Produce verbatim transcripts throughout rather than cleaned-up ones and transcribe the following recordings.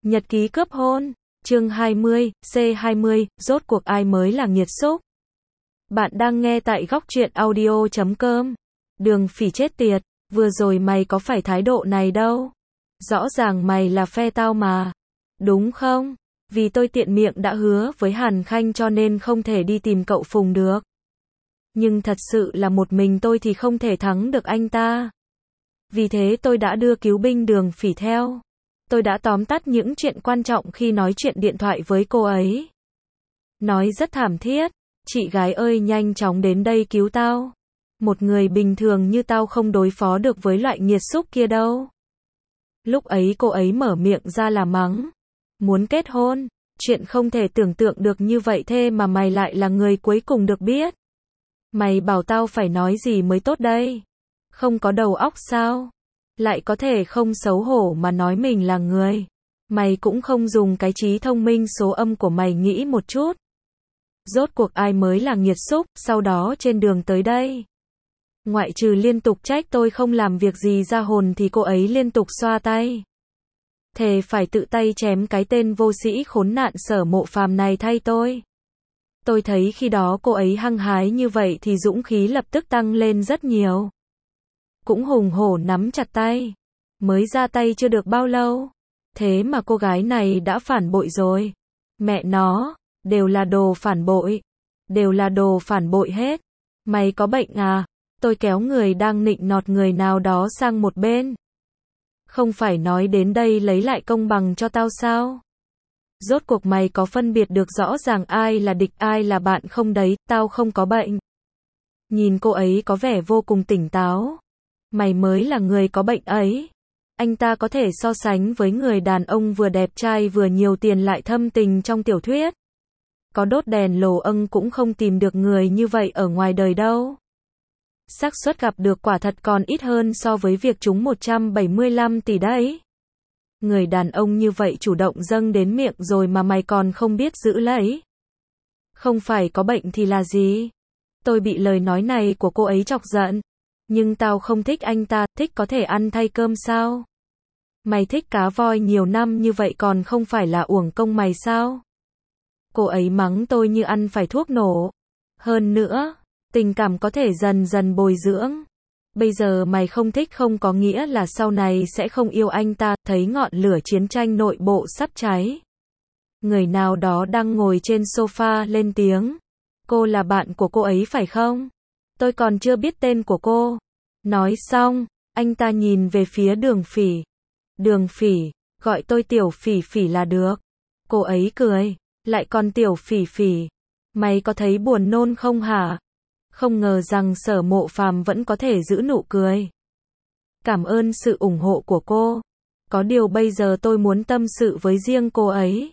Nhật ký cướp hôn, chương hai mươi, C hai mươi, rốt cuộc ai mới là nghiệt xúc? Bạn đang nghe tại góc truyện audio chấm com. Đường Phỉ chết tiệt, vừa rồi mày có phải thái độ này đâu. Rõ ràng mày là phe tao mà. Đúng không? Vì tôi tiện miệng đã hứa với Hàn Khanh cho nên không thể đi tìm cậu Phùng được. Nhưng thật sự là một mình tôi thì không thể thắng được anh ta. Vì thế tôi đã đưa cứu binh Đường Phỉ theo. Tôi đã tóm tắt những chuyện quan trọng khi nói chuyện điện thoại với cô ấy. Nói rất thảm thiết, chị gái ơi nhanh chóng đến đây cứu tao. Một người bình thường như tao không đối phó được với loại nghiệt xúc kia đâu. Lúc ấy cô ấy mở miệng ra là mắng. Muốn kết hôn, chuyện không thể tưởng tượng được như vậy thế mà mày lại là người cuối cùng được biết. Mày bảo tao phải nói gì mới tốt đây? Không có đầu óc sao? Lại có thể không xấu hổ mà nói mình là người. Mày cũng không dùng cái trí thông minh số âm của mày nghĩ một chút. Rốt cuộc ai mới là nghiệt xúc, sau đó trên đường tới đây. Ngoại trừ liên tục trách tôi không làm việc gì ra hồn thì cô ấy liên tục xoa tay. Thề phải tự tay chém cái tên vô sĩ khốn nạn Sở Mộ Phàm này thay tôi. Tôi thấy khi đó cô ấy hăng hái như vậy thì dũng khí lập tức tăng lên rất nhiều. Cũng hùng hổ nắm chặt tay. Mới ra tay chưa được bao lâu. Thế mà cô gái này đã phản bội rồi. Mẹ nó, đều là đồ phản bội. Đều là đồ phản bội hết. Mày có bệnh à? Tôi kéo người đang nịnh nọt người nào đó sang một bên. Không phải nói đến đây lấy lại công bằng cho tao sao? Rốt cuộc mày có phân biệt được rõ ràng ai là địch ai là bạn không đấy, tao không có bệnh. Nhìn cô ấy có vẻ vô cùng tỉnh táo. Mày mới là người có bệnh ấy. Anh ta có thể so sánh với người đàn ông vừa đẹp trai vừa nhiều tiền lại thâm tình trong tiểu thuyết. Có đốt đèn lồ âng cũng không tìm được người như vậy ở ngoài đời đâu. Xác suất gặp được quả thật còn ít hơn so với việc trúng một trăm bảy mươi lăm tỷ đấy. Người đàn ông như vậy chủ động dâng đến miệng rồi mà mày còn không biết giữ lấy. Không phải có bệnh thì là gì? Tôi bị lời nói này của cô ấy chọc giận. Nhưng tao không thích anh ta, thích có thể ăn thay cơm sao? Mày thích cá voi nhiều năm như vậy còn không phải là uổng công mày sao? Cô ấy mắng tôi như ăn phải thuốc nổ. Hơn nữa, tình cảm có thể dần dần bồi dưỡng. Bây giờ mày không thích không có nghĩa là sau này sẽ không yêu anh ta, thấy ngọn lửa chiến tranh nội bộ sắp cháy. Người nào đó đang ngồi trên sofa lên tiếng. Cô là bạn của cô ấy phải không? Tôi còn chưa biết tên của cô. Nói xong, anh ta nhìn về phía Đường Phỉ. Đường Phỉ, gọi tôi Tiểu Phỉ Phỉ là được. Cô ấy cười, lại còn Tiểu Phỉ Phỉ. Mày có thấy buồn nôn không hả? Không ngờ rằng Sở Mộ Phàm vẫn có thể giữ nụ cười. Cảm ơn sự ủng hộ của cô. Có điều bây giờ tôi muốn tâm sự với riêng cô ấy.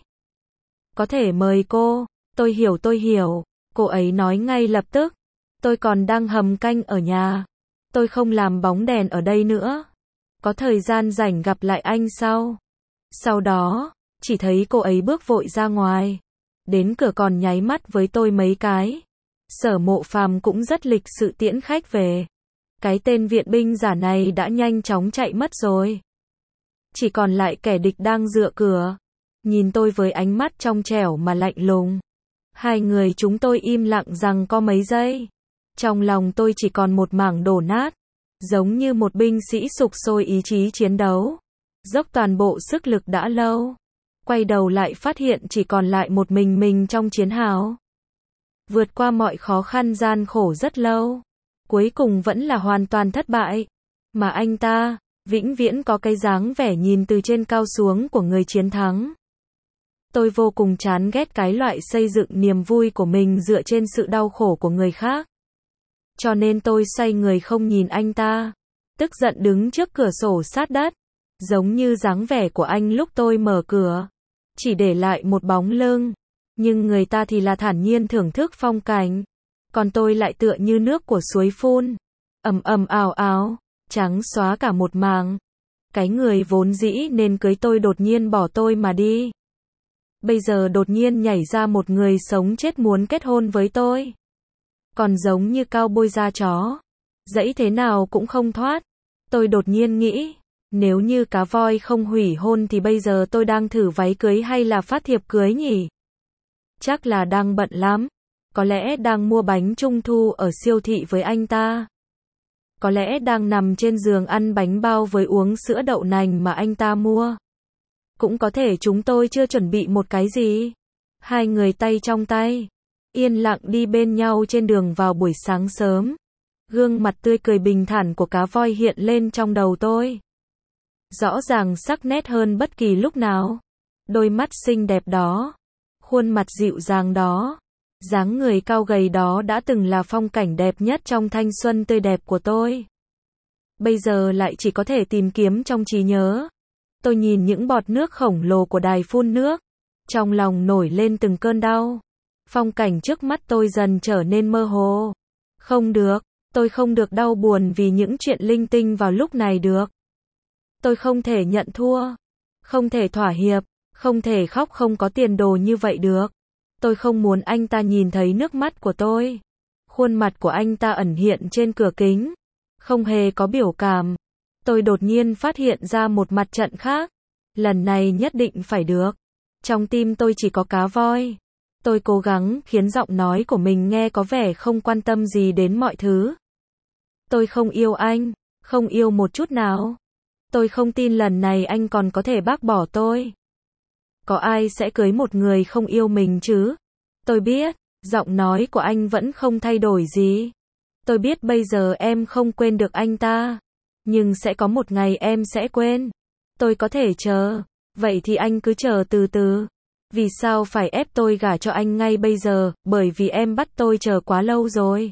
Có thể mời cô. Tôi hiểu tôi hiểu. Cô ấy nói ngay lập tức. Tôi còn đang hầm canh ở nhà. Tôi không làm bóng đèn ở đây nữa. Có thời gian rảnh gặp lại anh sau. Sau đó, chỉ thấy cô ấy bước vội ra ngoài. Đến cửa còn nháy mắt với tôi mấy cái. Sở Mộ Phàm cũng rất lịch sự tiễn khách về. Cái tên viện binh giả này đã nhanh chóng chạy mất rồi. Chỉ còn lại kẻ địch đang dựa cửa. Nhìn tôi với ánh mắt trong trẻo mà lạnh lùng. Hai người chúng tôi im lặng rằng có mấy giây. Trong lòng tôi chỉ còn một mảng đổ nát. Giống như một binh sĩ sục sôi ý chí chiến đấu. Dốc toàn bộ sức lực đã lâu. Quay đầu lại phát hiện chỉ còn lại một mình mình trong chiến hào. Vượt qua mọi khó khăn gian khổ rất lâu. Cuối cùng vẫn là hoàn toàn thất bại. Mà anh ta, vĩnh viễn có cái dáng vẻ nhìn từ trên cao xuống của người chiến thắng. Tôi vô cùng chán ghét cái loại xây dựng niềm vui của mình dựa trên sự đau khổ của người khác. Cho nên tôi xoay người không nhìn anh ta. Tức giận đứng trước cửa sổ sát đất. Giống như dáng vẻ của anh lúc tôi mở cửa. Chỉ để lại một bóng lưng. Nhưng người ta thì là thản nhiên thưởng thức phong cảnh. Còn tôi lại tựa như nước của suối phun. Ầm ầm ào ào. Trắng xóa cả một mảng. Cái người vốn dĩ nên cưới tôi đột nhiên bỏ tôi mà đi. Bây giờ đột nhiên nhảy ra một người sống chết muốn kết hôn với tôi. Còn giống như cao bôi da chó. Dẫy thế nào cũng không thoát. Tôi đột nhiên nghĩ. Nếu như cá voi không hủy hôn thì bây giờ tôi đang thử váy cưới hay là phát thiệp cưới nhỉ? Chắc là đang bận lắm. Có lẽ đang mua bánh trung thu ở siêu thị với anh ta. Có lẽ đang nằm trên giường ăn bánh bao với uống sữa đậu nành mà anh ta mua. Cũng có thể chúng tôi chưa chuẩn bị một cái gì. Hai người tay trong tay, yên lặng đi bên nhau trên đường vào buổi sáng sớm. Gương mặt tươi cười bình thản của cá voi hiện lên trong đầu tôi. Rõ ràng sắc nét hơn bất kỳ lúc nào. Đôi mắt xinh đẹp đó, khuôn mặt dịu dàng đó, dáng người cao gầy đó đã từng là phong cảnh đẹp nhất trong thanh xuân tươi đẹp của tôi. Bây giờ lại chỉ có thể tìm kiếm trong trí nhớ. Tôi nhìn những bọt nước khổng lồ của đài phun nước. Trong lòng nổi lên từng cơn đau. Phong cảnh trước mắt tôi dần trở nên mơ hồ. Không được, tôi không được đau buồn vì những chuyện linh tinh vào lúc này được. Tôi không thể nhận thua. Không thể thỏa hiệp. Không thể khóc không có tiền đồ như vậy được. Tôi không muốn anh ta nhìn thấy nước mắt của tôi. Khuôn mặt của anh ta ẩn hiện trên cửa kính. Không hề có biểu cảm. Tôi đột nhiên phát hiện ra một mặt trận khác. Lần này nhất định phải được. Trong tim tôi chỉ có cá voi. Tôi cố gắng khiến giọng nói của mình nghe có vẻ không quan tâm gì đến mọi thứ. Tôi không yêu anh. Không yêu một chút nào. Tôi không tin lần này anh còn có thể bác bỏ tôi. Có ai sẽ cưới một người không yêu mình chứ? Tôi biết, giọng nói của anh vẫn không thay đổi gì. Tôi biết bây giờ em không quên được anh ta. Nhưng sẽ có một ngày em sẽ quên. Tôi có thể chờ. Vậy thì anh cứ chờ từ từ. Vì sao phải ép tôi gả cho anh ngay bây giờ? Bởi vì em bắt tôi chờ quá lâu rồi.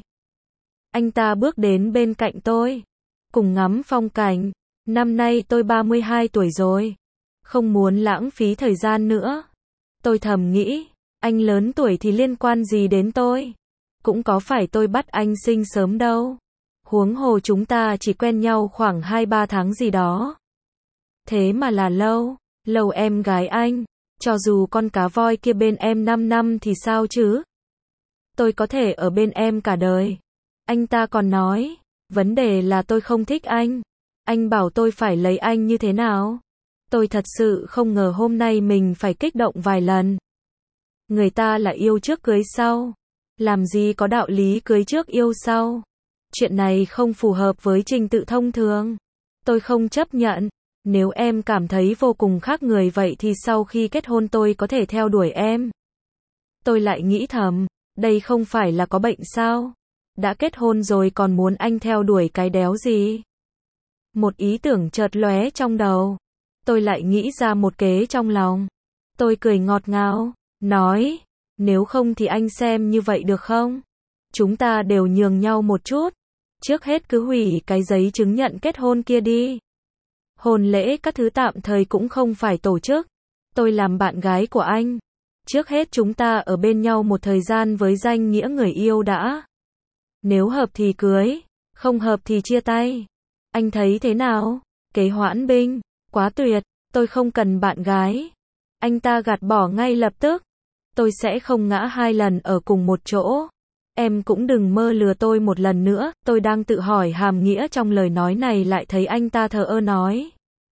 Anh ta bước đến bên cạnh tôi. Cùng ngắm phong cảnh. Năm nay tôi ba mươi hai tuổi rồi. Không muốn lãng phí thời gian nữa. Tôi thầm nghĩ, anh lớn tuổi thì liên quan gì đến tôi? Cũng có phải tôi bắt anh sinh sớm đâu. Huống hồ chúng ta chỉ quen nhau khoảng hai ba tháng gì đó. Thế mà là lâu, lâu em gái anh. Cho dù con cá voi kia bên em năm năm thì sao chứ? Tôi có thể ở bên em cả đời. Anh ta còn nói, vấn đề là tôi không thích anh. Anh bảo tôi phải lấy anh như thế nào? Tôi thật sự không ngờ hôm nay mình phải kích động vài lần. Người ta là yêu trước cưới sau. Làm gì có đạo lý cưới trước yêu sau. Chuyện này không phù hợp với trình tự thông thường. Tôi không chấp nhận. Nếu em cảm thấy vô cùng khác người vậy thì sau khi kết hôn tôi có thể theo đuổi em. Tôi lại nghĩ thầm, đây không phải là có bệnh sao? Đã kết hôn rồi còn muốn anh theo đuổi cái đéo gì? Một ý tưởng chợt lóe trong đầu. Tôi lại nghĩ ra một kế trong lòng. Tôi cười ngọt ngào, nói, nếu không thì anh xem như vậy được không? Chúng ta đều nhường nhau một chút. Trước hết cứ hủy cái giấy chứng nhận kết hôn kia đi. Hôn lễ các thứ tạm thời cũng không phải tổ chức. Tôi làm bạn gái của anh. Trước hết chúng ta ở bên nhau một thời gian với danh nghĩa người yêu đã. Nếu hợp thì cưới, không hợp thì chia tay. Anh thấy thế nào? Kế hoãn binh, quá tuyệt, tôi không cần bạn gái. Anh ta gạt bỏ ngay lập tức. Tôi sẽ không ngã hai lần ở cùng một chỗ. Em cũng đừng mơ lừa tôi một lần nữa. Tôi đang tự hỏi hàm nghĩa trong lời nói này lại thấy anh ta thờ ơ nói.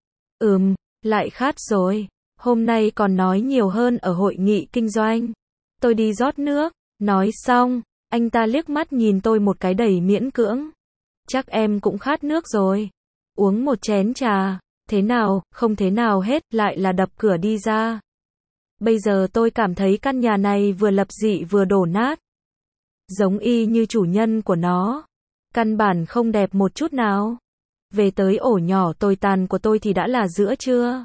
Ừm, lại khát rồi. Hôm nay còn nói nhiều hơn ở hội nghị kinh doanh. Tôi đi rót nước. Nói xong, anh ta liếc mắt nhìn tôi một cái đầy miễn cưỡng. Chắc em cũng khát nước rồi. Uống một chén trà. Thế nào, không thế nào hết, lại là đập cửa đi ra. Bây giờ tôi cảm thấy căn nhà này vừa lập dị vừa đổ nát. Giống y như chủ nhân của nó. Căn bản không đẹp một chút nào. Về tới ổ nhỏ tồi tàn của tôi thì đã là giữa trưa.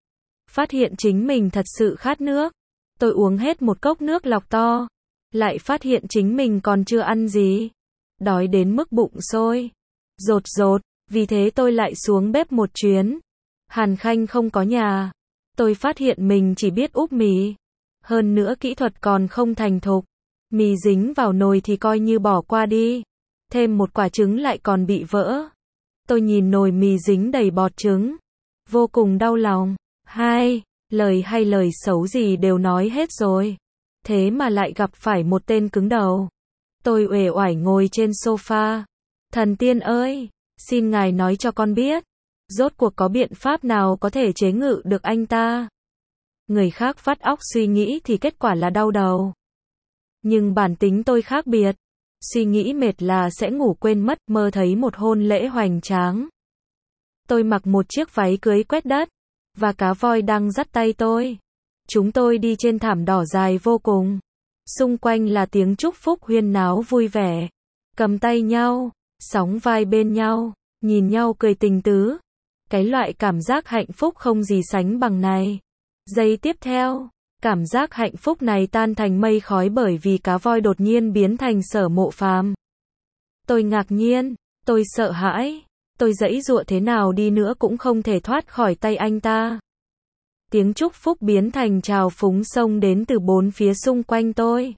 Phát hiện chính mình thật sự khát nước. Tôi uống hết một cốc nước lọc to. Lại phát hiện chính mình còn chưa ăn gì. Đói đến mức bụng sôi. Rột rột, vì thế tôi lại xuống bếp một chuyến. Hàn Khanh không có nhà. Tôi phát hiện mình chỉ biết úp mì. Hơn nữa kỹ thuật còn không thành thục. Mì dính vào nồi thì coi như bỏ qua đi. Thêm một quả trứng lại còn bị vỡ. Tôi nhìn nồi mì dính đầy bọt trứng. Vô cùng đau lòng. Hai, lời hay lời xấu gì đều nói hết rồi. Thế mà lại gặp phải một tên cứng đầu. Tôi uể oải ngồi trên sofa. Thần tiên ơi, xin ngài nói cho con biết. Rốt cuộc có biện pháp nào có thể chế ngự được anh ta? Người khác vắt óc suy nghĩ thì kết quả là đau đầu. Nhưng bản tính tôi khác biệt. Suy nghĩ mệt là sẽ ngủ quên mất, mơ thấy một hôn lễ hoành tráng. Tôi mặc một chiếc váy cưới quét đất, và cá voi đang dắt tay tôi. Chúng tôi đi trên thảm đỏ dài vô cùng. Xung quanh là tiếng chúc phúc huyên náo vui vẻ. Cầm tay nhau, sóng vai bên nhau, nhìn nhau cười tình tứ. Cái loại cảm giác hạnh phúc không gì sánh bằng này. Giây tiếp theo, cảm giác hạnh phúc này tan thành mây khói bởi vì cá voi đột nhiên biến thành Sở Mộ Phàm. Tôi ngạc nhiên, tôi sợ hãi, tôi giãy giụa thế nào đi nữa cũng không thể thoát khỏi tay anh ta. Tiếng chúc phúc biến thành trào phúng xông đến từ bốn phía xung quanh tôi.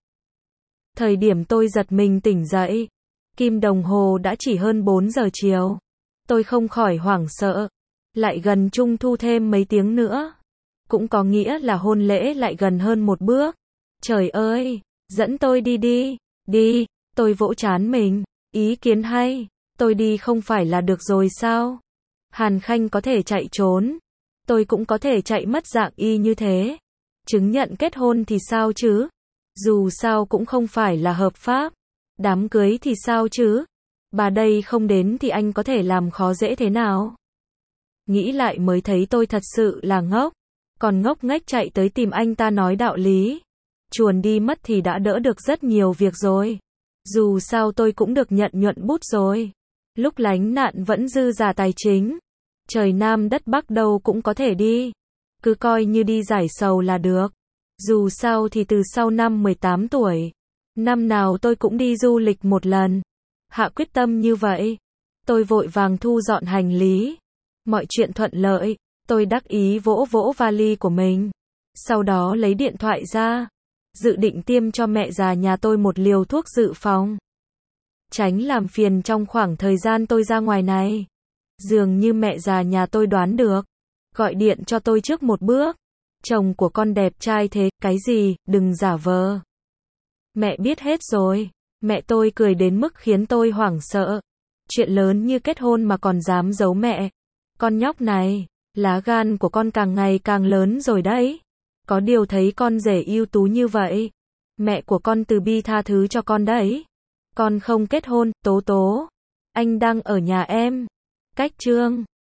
Thời điểm tôi giật mình tỉnh dậy, kim đồng hồ đã chỉ hơn bốn giờ chiều. Tôi không khỏi hoảng sợ. Lại gần trung thu thêm mấy tiếng nữa. Cũng có nghĩa là hôn lễ lại gần hơn một bước. Trời ơi, dẫn tôi đi đi, đi, tôi vỗ trán mình. Ý kiến hay, tôi đi không phải là được rồi sao? Hàn Khanh có thể chạy trốn. Tôi cũng có thể chạy mất dạng y như thế. Chứng nhận kết hôn thì sao chứ? Dù sao cũng không phải là hợp pháp. Đám cưới thì sao chứ? Bà đây không đến thì anh có thể làm khó dễ thế nào? Nghĩ lại mới thấy tôi thật sự là ngốc. Còn ngốc nghếch chạy tới tìm anh ta nói đạo lý. Chuồn đi mất thì đã đỡ được rất nhiều việc rồi. Dù sao tôi cũng được nhận nhuận bút rồi. Lúc lánh nạn vẫn dư giả tài chính. Trời Nam đất Bắc đâu cũng có thể đi. Cứ coi như đi giải sầu là được. Dù sao thì từ sau năm mười tám tuổi, năm nào tôi cũng đi du lịch một lần. Hạ quyết tâm như vậy. Tôi vội vàng thu dọn hành lý. Mọi chuyện thuận lợi. Tôi đắc ý vỗ vỗ vali của mình. Sau đó lấy điện thoại ra. Dự định tiêm cho mẹ già nhà tôi một liều thuốc dự phòng. Tránh làm phiền trong khoảng thời gian tôi ra ngoài này. Dường như mẹ già nhà tôi đoán được. Gọi điện cho tôi trước một bước. Chồng của con đẹp trai thế, cái gì, đừng giả vờ. Mẹ biết hết rồi. Mẹ tôi cười đến mức khiến tôi hoảng sợ. Chuyện lớn như kết hôn mà còn dám giấu mẹ. Con nhóc này, lá gan của con càng ngày càng lớn rồi đấy. Có điều thấy con rể ưu tú như vậy. Mẹ của con từ bi tha thứ cho con đấy. Con không kết hôn, Tố Tố. Anh đang ở nhà em. Cách Trương.